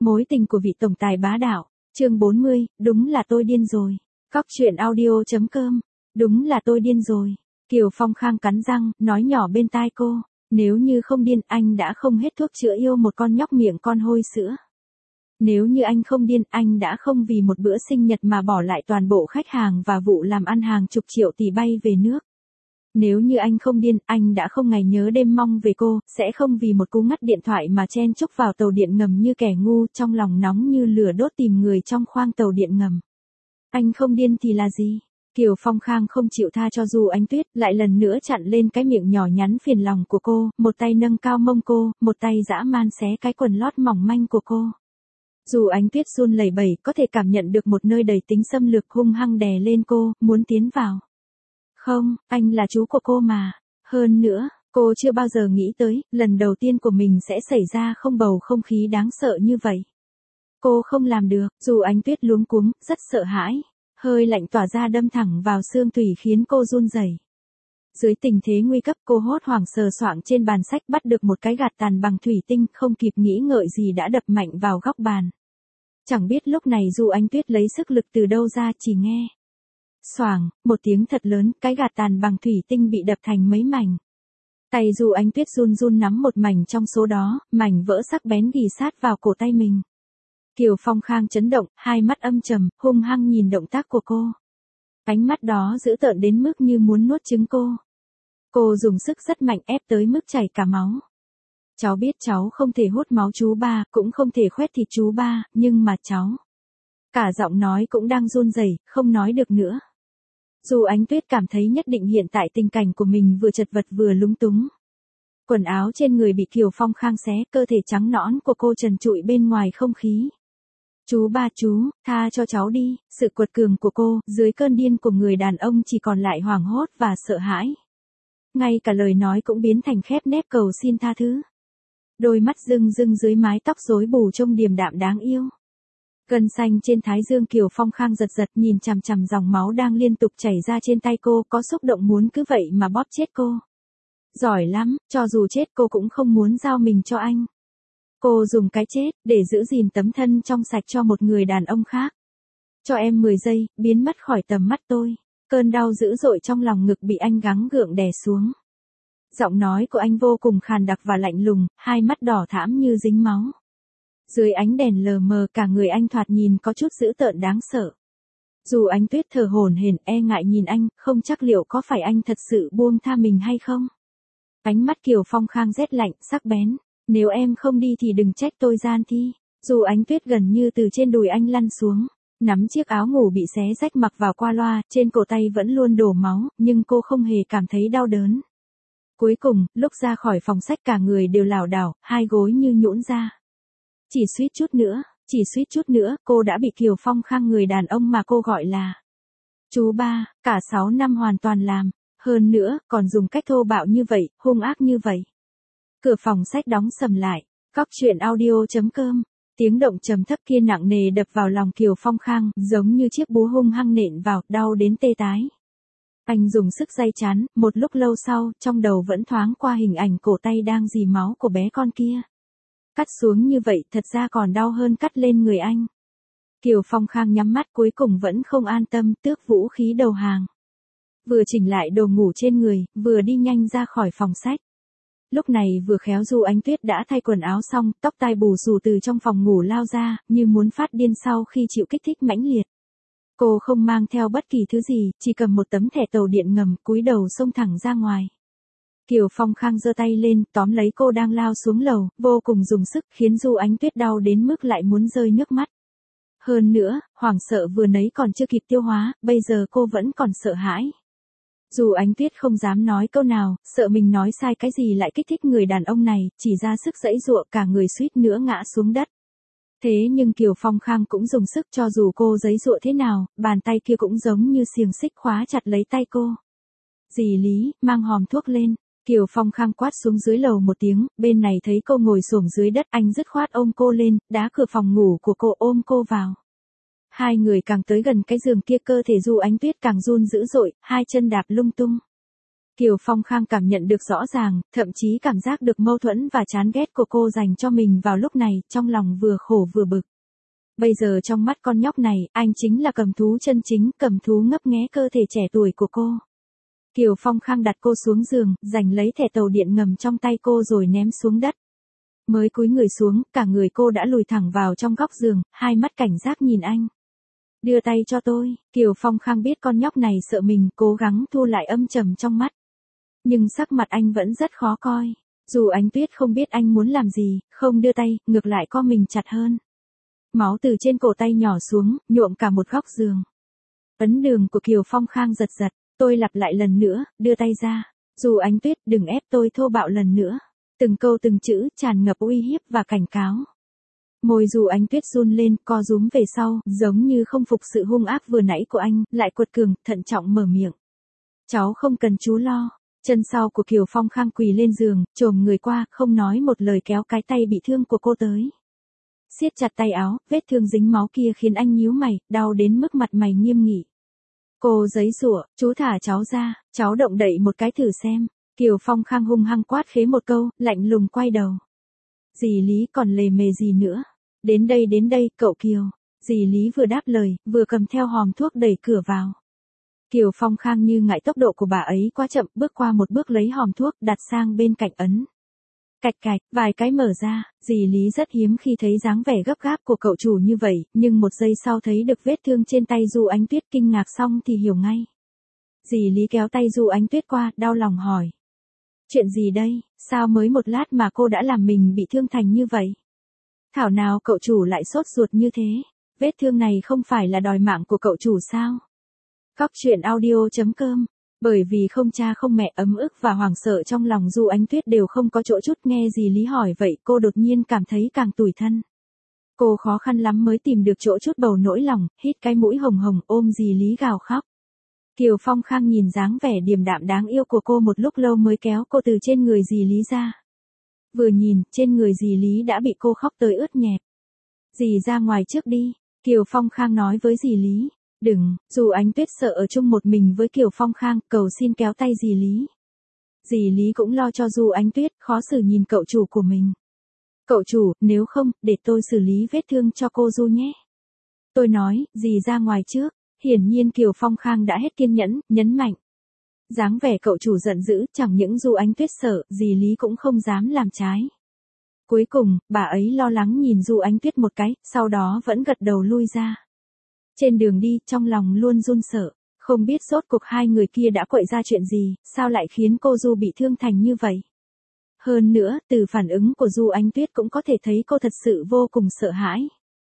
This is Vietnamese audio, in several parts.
Mối tình của vị tổng tài bá đạo, chương 40, đúng là tôi điên rồi. Cóc truyện audio.com, đúng là tôi điên rồi. Kiều Phong Khang cắn răng, nói nhỏ bên tai cô, nếu như không điên anh đã không hết thuốc chữa yêu một con nhóc miệng con hôi sữa. Nếu như anh không điên anh đã không vì một bữa sinh nhật mà bỏ lại toàn bộ khách hàng và vụ làm ăn hàng chục triệu tỷ bay về nước. Nếu như anh không điên, anh đã không ngày nhớ đêm mong về cô, sẽ không vì một cú ngắt điện thoại mà chen chúc vào tàu điện ngầm như kẻ ngu, trong lòng nóng như lửa đốt tìm người trong khoang tàu điện ngầm. Anh không điên thì là gì? Kiều Phong Khang không chịu tha cho Du Ánh Tuyết, lại lần nữa chặn lên cái miệng nhỏ nhắn phiền lòng của cô, một tay nâng cao mông cô, một tay dã man xé cái quần lót mỏng manh của cô. Du Ánh Tuyết run lẩy bẩy, có thể cảm nhận được một nơi đầy tính xâm lược hung hăng đè lên cô, muốn tiến vào. Không, anh là chú của cô mà. Hơn nữa, cô chưa bao giờ nghĩ tới, lần đầu tiên của mình sẽ xảy ra không bầu không khí đáng sợ như vậy. Cô không làm được, Du Ánh Tuyết luống cuống, rất sợ hãi. Hơi lạnh tỏa ra đâm thẳng vào xương tủy khiến cô run rẩy. Dưới tình thế nguy cấp cô hốt hoảng sờ soạng trên bàn sách bắt được một cái gạt tàn bằng thủy tinh, không kịp nghĩ ngợi gì đã đập mạnh vào góc bàn. Chẳng biết lúc này Du Ánh Tuyết lấy sức lực từ đâu ra, chỉ nghe. Xoảng, một tiếng thật lớn, cái gạt tàn bằng thủy tinh bị đập thành mấy mảnh. Tay Du Ánh Tuyết run run nắm một mảnh trong số đó, mảnh vỡ sắc bén ghì sát vào cổ tay mình. Kiều Phong Khang chấn động, hai mắt âm trầm, hung hăng nhìn động tác của cô. Ánh mắt đó dữ tợn đến mức như muốn nuốt trứng cô. Cô dùng sức rất mạnh ép tới mức chảy cả máu. Cháu biết cháu không thể hút máu chú ba, cũng không thể khoét thịt chú ba, nhưng mà cháu. Cả giọng nói cũng đang run rẩy, không nói được nữa. Du Ánh Tuyết cảm thấy nhất định hiện tại tình cảnh của mình vừa chật vật vừa lúng túng. Quần áo trên người bị Kiều Phong Khang xé, cơ thể trắng nõn của cô trần trụi bên ngoài không khí. Chú ba chú, tha cho cháu đi, sự quật cường của cô, dưới cơn điên của người đàn ông chỉ còn lại hoảng hốt và sợ hãi. Ngay cả lời nói cũng biến thành khép nép cầu xin tha thứ. Đôi mắt rưng rưng dưới mái tóc rối bù trông điềm đạm đáng yêu. Gân xanh trên thái dương Kiều Phong Khang giật giật nhìn chằm chằm dòng máu đang liên tục chảy ra trên tay cô, có xúc động muốn cứ vậy mà bóp chết cô. Giỏi lắm, cho dù chết cô cũng không muốn giao mình cho anh. Cô dùng cái chết để giữ gìn tấm thân trong sạch cho một người đàn ông khác. Cho em 10 giây, biến mất khỏi tầm mắt tôi. Cơn đau dữ dội trong lòng ngực bị anh gắng gượng đè xuống. Giọng nói của anh vô cùng khàn đặc và lạnh lùng, hai mắt đỏ thẫm như dính máu. Dưới ánh đèn lờ mờ cả người anh thoạt nhìn có chút dữ tợn đáng sợ. Du Ánh Tuyết thở hổn hển e ngại nhìn anh, không chắc liệu có phải anh thật sự buông tha mình hay không. Ánh mắt Kiều Phong Khang rét lạnh, sắc bén. Nếu em không đi thì đừng trách tôi gian thi. Du Ánh Tuyết gần như từ trên đùi anh lăn xuống, nắm chiếc áo ngủ bị xé rách mặc vào qua loa, trên cổ tay vẫn luôn đổ máu, nhưng cô không hề cảm thấy đau đớn. Cuối cùng, lúc ra khỏi phòng sách cả người đều lảo đảo, hai gối như nhũn ra. Chỉ suýt chút nữa, cô đã bị Kiều Phong Khang người đàn ông mà cô gọi là chú ba, cả 6 năm hoàn toàn làm, hơn nữa, còn dùng cách thô bạo như vậy, hung ác như vậy. Cửa phòng sách đóng sầm lại, cóc truyện audio.com, tiếng động trầm thấp kia nặng nề đập vào lòng Kiều Phong Khang, giống như chiếc búa hung hăng nện vào, đau đến tê tái. Anh dùng sức day chán, một lúc lâu sau, trong đầu vẫn thoáng qua hình ảnh cổ tay đang rỉ máu của bé con kia. Cắt xuống như vậy thật ra còn đau hơn cắt lên người anh. Kiều Phong Khang nhắm mắt cuối cùng vẫn không an tâm, tước vũ khí đầu hàng. Vừa chỉnh lại đồ ngủ trên người, vừa đi nhanh ra khỏi phòng sách. Lúc này vừa khéo Du Ánh Tuyết đã thay quần áo xong, tóc tai bù xù từ trong phòng ngủ lao ra, như muốn phát điên sau khi chịu kích thích mãnh liệt. Cô không mang theo bất kỳ thứ gì, chỉ cầm một tấm thẻ tàu điện ngầm, cúi đầu xông thẳng ra ngoài. Kiều Phong Khang giơ tay lên, tóm lấy cô đang lao xuống lầu, vô cùng dùng sức, khiến Du Ánh Tuyết đau đến mức lại muốn rơi nước mắt. Hơn nữa, hoảng sợ vừa nấy còn chưa kịp tiêu hóa, bây giờ cô vẫn còn sợ hãi. Du Ánh Tuyết không dám nói câu nào, sợ mình nói sai cái gì lại kích thích người đàn ông này, chỉ ra sức giãy giụa cả người suýt nữa ngã xuống đất. Thế nhưng Kiều Phong Khang cũng dùng sức, cho dù cô giãy giụa thế nào, bàn tay kia cũng giống như xiềng xích khóa chặt lấy tay cô. Dì Lý, mang hòm thuốc lên. Kiều Phong Khang quát xuống dưới lầu một tiếng, bên này thấy cô ngồi xổm dưới đất, anh dứt khoát ôm cô lên, đá cửa phòng ngủ của cô ôm cô vào. Hai người càng tới gần cái giường kia cơ thể Du Ánh Tuyết càng run dữ dội, hai chân đạp lung tung. Kiều Phong Khang cảm nhận được rõ ràng, thậm chí cảm giác được mâu thuẫn và chán ghét của cô dành cho mình vào lúc này, trong lòng vừa khổ vừa bực. Bây giờ trong mắt con nhóc này, anh chính là cầm thú chân chính, cầm thú ngấp nghé cơ thể trẻ tuổi của cô. Kiều Phong Khang đặt cô xuống giường, giành lấy thẻ tàu điện ngầm trong tay cô rồi ném xuống đất. Mới cúi người xuống, cả người cô đã lùi thẳng vào trong góc giường, hai mắt cảnh giác nhìn anh. Đưa tay cho tôi, Kiều Phong Khang biết con nhóc này sợ mình, cố gắng thu lại âm trầm trong mắt. Nhưng sắc mặt anh vẫn rất khó coi. Dù Ánh Tuyết không biết anh muốn làm gì, không đưa tay, ngược lại co mình chặt hơn. Máu từ trên cổ tay nhỏ xuống, nhuộm cả một góc giường. Ấn đường của Kiều Phong Khang giật giật, tôi lặp lại lần nữa, đưa tay ra. Dù Ánh Tuyết, đừng ép tôi thô bạo lần nữa. Từng câu từng chữ tràn ngập uy hiếp và cảnh cáo. Môi Dù Ánh Tuyết run lên, co rúm về sau, giống như không phục sự hung ác vừa nãy của anh, lại quật cường, thận trọng mở miệng. Cháu không cần chú lo. Chân sau của Kiều Phong Khang quỳ lên giường, chồm người qua, không nói một lời kéo cái tay bị thương của cô tới. Siết chặt tay áo, vết thương dính máu kia khiến anh nhíu mày, đau đến mức mặt mày nghiêm nghị. Cô giấy giụa, chú thả cháu ra, cháu động đậy một cái thử xem. Kiều Phong Khang hung hăng quát khế một câu, lạnh lùng quay đầu. Dì Lý còn lề mề gì nữa? Đến đây, cậu Kiều. Dì Lý vừa đáp lời, vừa cầm theo hòm thuốc đẩy cửa vào. Kiều Phong Khang như ngại tốc độ của bà ấy quá chậm, bước qua một bước lấy hòm thuốc đặt sang bên cạnh ấn. Cạch cạch, vài cái mở ra, dì Lý rất hiếm khi thấy dáng vẻ gấp gáp của cậu chủ như vậy, nhưng một giây sau thấy được vết thương trên tay Du Ánh Tuyết kinh ngạc xong thì hiểu ngay. Dì Lý kéo tay Du Ánh Tuyết qua, đau lòng hỏi. Chuyện gì đây, sao mới một lát mà cô đã làm mình bị thương thành như vậy? Thảo nào cậu chủ lại sốt ruột như thế, vết thương này không phải là đòi mạng của cậu chủ sao? Góc truyện audio.com. Bởi vì không cha không mẹ, ấm ức và hoảng sợ trong lòng Du Ánh Tuyết đều không có chỗ chút, nghe dì Lý hỏi vậy cô đột nhiên cảm thấy càng tủi thân. Cô khó khăn lắm mới tìm được chỗ chút bầu nỗi lòng, hít cái mũi hồng hồng ôm dì Lý gào khóc. Kiều Phong Khang nhìn dáng vẻ điềm đạm đáng yêu của cô một lúc lâu mới kéo cô từ trên người dì Lý ra. Vừa nhìn, trên người dì Lý đã bị cô khóc tới ướt nhẹp. Dì ra ngoài trước đi, Kiều Phong Khang nói với dì Lý. Đừng, Dù Ánh Tuyết sợ ở chung một mình với Kiều Phong Khang, cầu xin kéo tay dì Lý. Dì Lý cũng lo cho Dù Ánh Tuyết, khó xử nhìn cậu chủ của mình. Cậu chủ, nếu không, để tôi xử lý vết thương cho cô Du nhé. Tôi nói, dì ra ngoài trước. Hiển nhiên Kiều Phong Khang đã hết kiên nhẫn, nhấn mạnh. Dáng vẻ cậu chủ giận dữ, chẳng những Dù Ánh Tuyết sợ, dì Lý cũng không dám làm trái. Cuối cùng, bà ấy lo lắng nhìn Dù Ánh Tuyết một cái, sau đó vẫn gật đầu lui ra. Trên đường đi, trong lòng luôn run sợ, không biết rốt cuộc hai người kia đã quậy ra chuyện gì, sao lại khiến cô Du bị thương thành như vậy. Hơn nữa, từ phản ứng của Du Ánh Tuyết cũng có thể thấy cô thật sự vô cùng sợ hãi.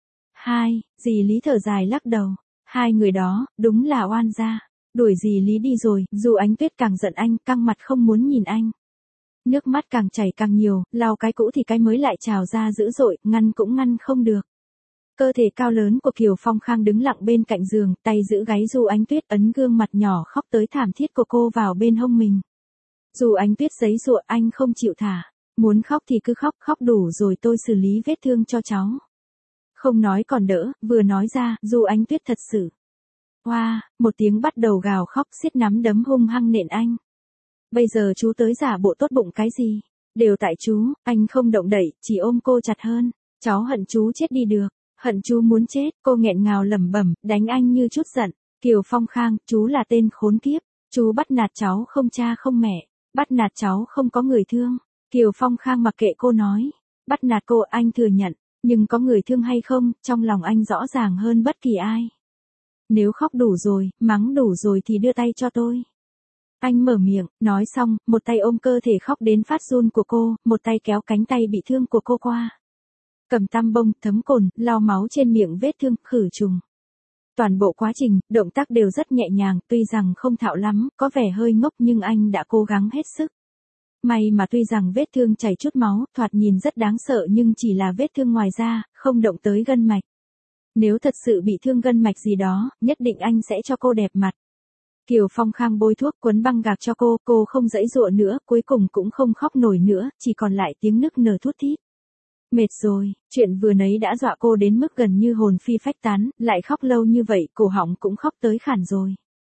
Dì Lý thở dài lắc đầu, hai người đó, đúng là oan gia. Đuổi dì Lý đi rồi, Du Ánh Tuyết càng giận anh, căng mặt không muốn nhìn anh. Nước mắt càng chảy càng nhiều, lau cái cũ thì cái mới lại trào ra dữ dội, ngăn cũng ngăn không được. Cơ thể cao lớn của Kiều Phong Khang đứng lặng bên cạnh giường, tay giữ gáy Du Ánh Tuyết, ấn gương mặt nhỏ khóc tới thảm thiết của cô vào bên hông mình. Dù Ánh Tuyết giấy giụa, anh không chịu thả. Muốn khóc thì cứ khóc, khóc đủ rồi tôi xử lý vết thương cho cháu. Không nói còn đỡ, vừa nói ra, Dù Ánh Tuyết thật sự. Một tiếng bắt đầu gào khóc, siết nắm đấm hung hăng nện anh. Bây giờ chú tới giả bộ tốt bụng cái gì? Đều tại chú, anh không động đậy, chỉ ôm cô chặt hơn. Cháu hận chú chết đi được. Hận chú muốn chết, cô nghẹn ngào lẩm bẩm, đánh anh như chút giận. Kiều Phong Khang, chú là tên khốn kiếp. Chú bắt nạt cháu không cha không mẹ. Bắt nạt cháu không có người thương. Kiều Phong Khang mặc kệ cô nói. Bắt nạt cô anh thừa nhận. Nhưng có người thương hay không, trong lòng anh rõ ràng hơn bất kỳ ai. Nếu khóc đủ rồi, mắng đủ rồi thì đưa tay cho tôi. Anh mở miệng, nói xong, một tay ôm cơ thể khóc đến phát run của cô, một tay kéo cánh tay bị thương của cô qua. Cầm tăm bông, thấm cồn, lau máu trên miệng vết thương, khử trùng. Toàn bộ quá trình, động tác đều rất nhẹ nhàng, tuy rằng không thạo lắm, có vẻ hơi ngốc nhưng anh đã cố gắng hết sức. May mà tuy rằng vết thương chảy chút máu, thoạt nhìn rất đáng sợ nhưng chỉ là vết thương ngoài da, không động tới gân mạch. Nếu thật sự bị thương gân mạch gì đó, nhất định anh sẽ cho cô đẹp mặt. Kiều Phong Khang bôi thuốc quấn băng gạc cho cô không giãy giụa nữa, cuối cùng cũng không khóc nổi nữa, chỉ còn lại tiếng nức nở thút thít. Mệt rồi, chuyện vừa nấy đã dọa cô đến mức gần như hồn phi phách tán, lại khóc lâu như vậy, cổ họng cũng khóc tới khản rồi.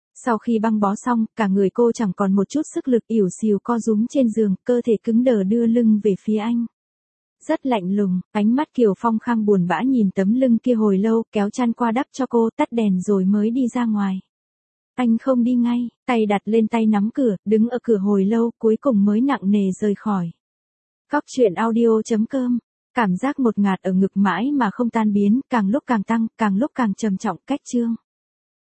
Sau khi băng bó xong, cả người cô chẳng còn một chút sức lực, ỉu xìu co rúm trên giường, cơ thể cứng đờ đưa lưng về phía anh. Rất lạnh lùng, ánh mắt Kiều Phong Khang buồn bã nhìn tấm lưng kia hồi lâu, kéo chăn qua đắp cho cô, tắt đèn rồi mới đi ra ngoài. Anh không đi ngay, tay đặt lên tay nắm cửa, đứng ở cửa hồi lâu, cuối cùng mới nặng nề rời khỏi. Cóc truyện audio.com. Cảm giác ngột ngạt ở ngực mãi mà không tan biến, càng lúc càng tăng, càng lúc càng trầm trọng. Cách chương.